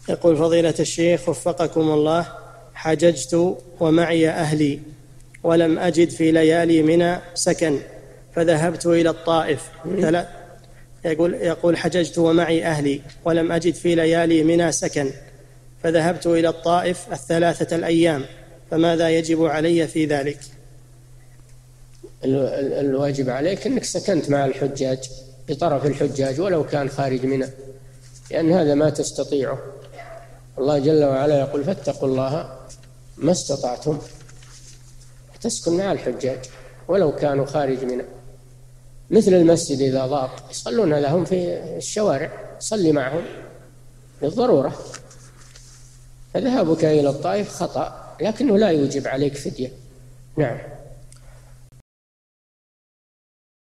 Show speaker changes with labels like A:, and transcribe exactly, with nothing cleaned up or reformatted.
A: يقول فضيلة الشيخ وفقكم الله، حججت ومعي أهلي ولم أجد في ليالي منى سكن فذهبت إلى الطائف. يقول يقول حججت ومعي أهلي ولم أجد في ليالي منى سكن فذهبت إلى الطائف الثلاثة الأيام، فماذا يجب علي في ذلك؟
B: الواجب عليك أنك سكنت مع الحجاج بطرف الحجاج ولو كان خارج منى، لأن هذا ما تستطيعه. الله جل وعلا يقول فاتقوا الله ما استطعتم، تسكن مع الحجاج ولو كانوا خارج منى. مثل المسجد إذا ضاق يصلون لهم في الشوارع، صلي معهم للضرورة. فذهابك إلى الطائف خطأ، لكنه لا يوجب عليك فدية. نعم.